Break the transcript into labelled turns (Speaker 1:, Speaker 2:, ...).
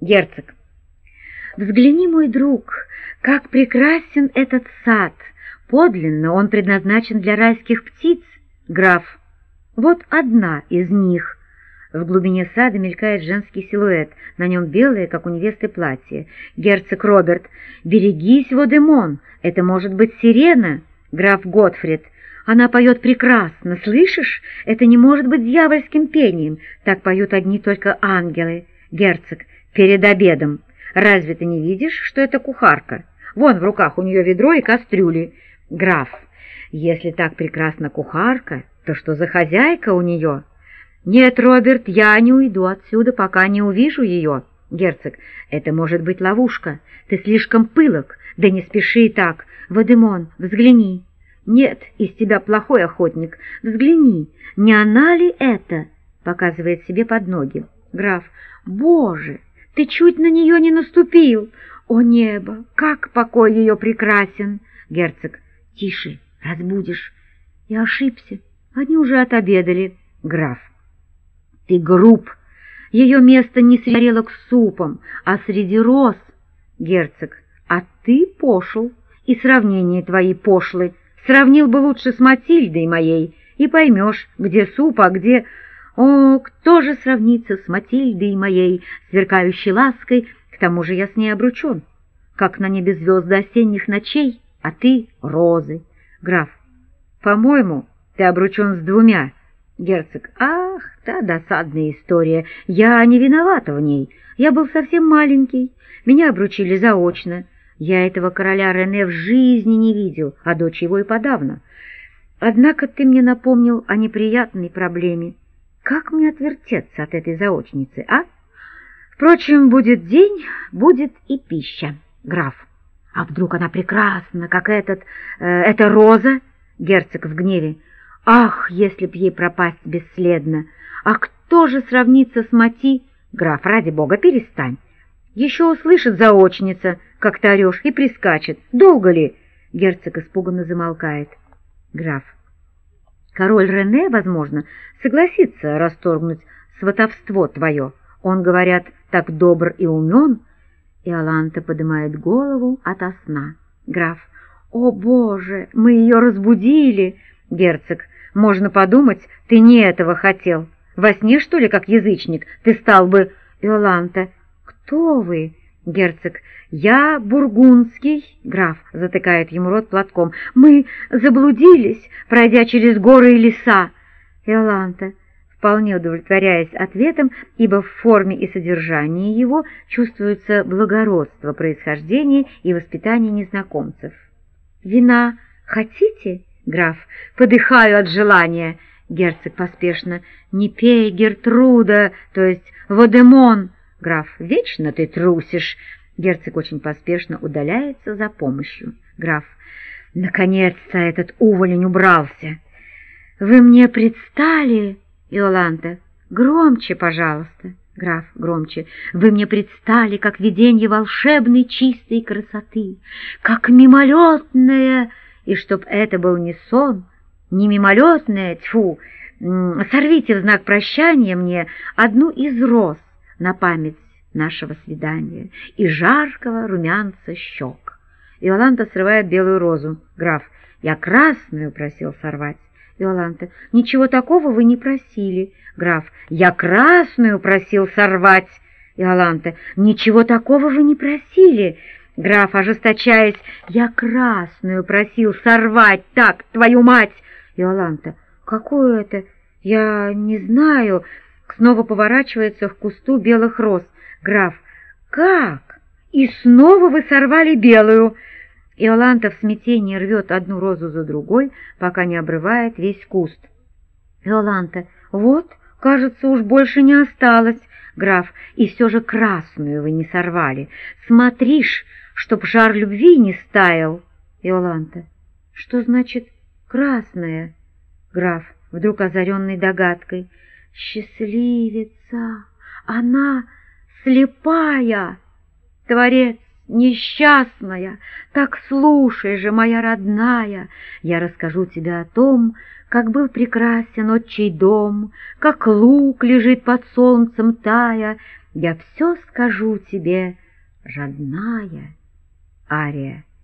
Speaker 1: Герцог. Взгляни, мой друг, как прекрасен этот сад. Подлинно он предназначен для райских птиц. Граф. Вот одна из них. В глубине сада мелькает женский силуэт, на нем белое, как у невесты, платье. Герцог Роберт. Берегись, Водемон, это может быть сирена. Граф Готфрид. Она поет прекрасно, слышишь? Это не может быть дьявольским пением, так поют одни только ангелы. Герцог. Перед обедом. Разве ты не видишь, что это кухарка? Вон в руках у нее ведро и кастрюли. Граф. Если так прекрасна кухарка, то что за хозяйка у нее? Нет, Роберт, я не уйду отсюда, пока не увижу ее. Герцог. Это может быть ловушка. Ты слишком пылок. Да не спеши так. Водемон, взгляни. Нет, из тебя плохой охотник. Взгляни, не она ли это? Показывает себе под ноги. Граф. Боже, ты чуть на нее не наступил. О небо, как покой ее прекрасен. Герцог. Тише, разбудишь. Я ошибся, они уже отобедали. Граф. Ты груб. Ее место не среди тарелок с супом, а среди роз. Герцог. А ты пошел, и сравнения твои пошлы. Сравнил бы лучше с Матильдой моей, и поймешь, где суп, а где... О, кто же сравнится с Матильдой моей, сверкающей лаской, к тому же я с ней обручен, как на небе звезды осенних ночей, а ты — розы. Граф. По-моему, ты обручен с двумя. Герцог. Ах, та досадная история, я не виновата в ней, я был совсем маленький, меня обручили заочно. Я этого короля Рене в жизни не видел, а дочь его и подавно. Однако ты мне напомнил о неприятной проблеме. Как мне отвертеться от этой заочницы, а? Впрочем, будет день, будет и пища. Граф. А вдруг она прекрасна, как эта роза? Герцог в гневе. Ах, если б ей пропасть бесследно! А кто же сравнится с Мати? Граф, ради бога, перестань. Еще услышит заочница, как ты орешь, и прискачет. Долго ли? Герцог испуганно замолкает. Граф. Король Рене, возможно, согласится расторгнуть сватовство твое. Он, говорят, так добр и умен. Иоланта поднимает голову ото сна. Граф. О, Боже, мы ее разбудили. Герцог. Можно подумать, ты не этого хотел. Во сне, что ли, как язычник, ты стал бы... Иоланта. Кто вы? Герцог. Я бургундский. Граф затыкает ему рот платком. Мы заблудились, пройдя через горы и леса. Иоланта, вполне удовлетворяясь ответом, ибо в форме и содержании его чувствуется благородство происхождения и воспитания незнакомцев. Вина хотите? Граф. Подыхаю от желания. Герцог поспешно. Не пей, Гертруда, то есть Водемон. Граф. Вечно ты трусишь. Герцог очень поспешно удаляется за помощью. Граф. Наконец-то этот уволень убрался. Вы мне предстали, Иоланта. Громче, пожалуйста. Граф громче. Вы мне предстали, как виденье волшебной чистой красоты, как мимолетное, и чтоб это был не сон, не мимолетное, тьфу, сорвите в знак прощания мне одну из роз на память нашего свидания и жаркого румянца щек. Иоланта срывает белую розу. Граф. Я красную просил сорвать. Иоланта. Ничего такого вы не просили. Граф. Я красную просил сорвать. Иоланта. Ничего такого вы не просили. Граф, ожесточаясь. Я красную просил сорвать. Так, твою мать. Иоланта. Какую это? Я не знаю. Снова поворачивается к кусту белых роз. Граф. Как? И снова вы сорвали белую. Иоланта в смятении рвет одну розу за другой, пока не обрывает весь куст. Иоланта. Вот, кажется, уж больше не осталось. Граф. И все же красную вы не сорвали. Смотришь, чтоб жар любви не стаял. Иоланта. Что значит красная? Граф, вдруг озаренный догадкой. Счастливица, она слепая. Творец несчастная, так слушай же, моя родная, я расскажу тебе о том, как был прекрасен отчий дом, как луг лежит под солнцем тая, Я все скажу тебе, родная. Ария.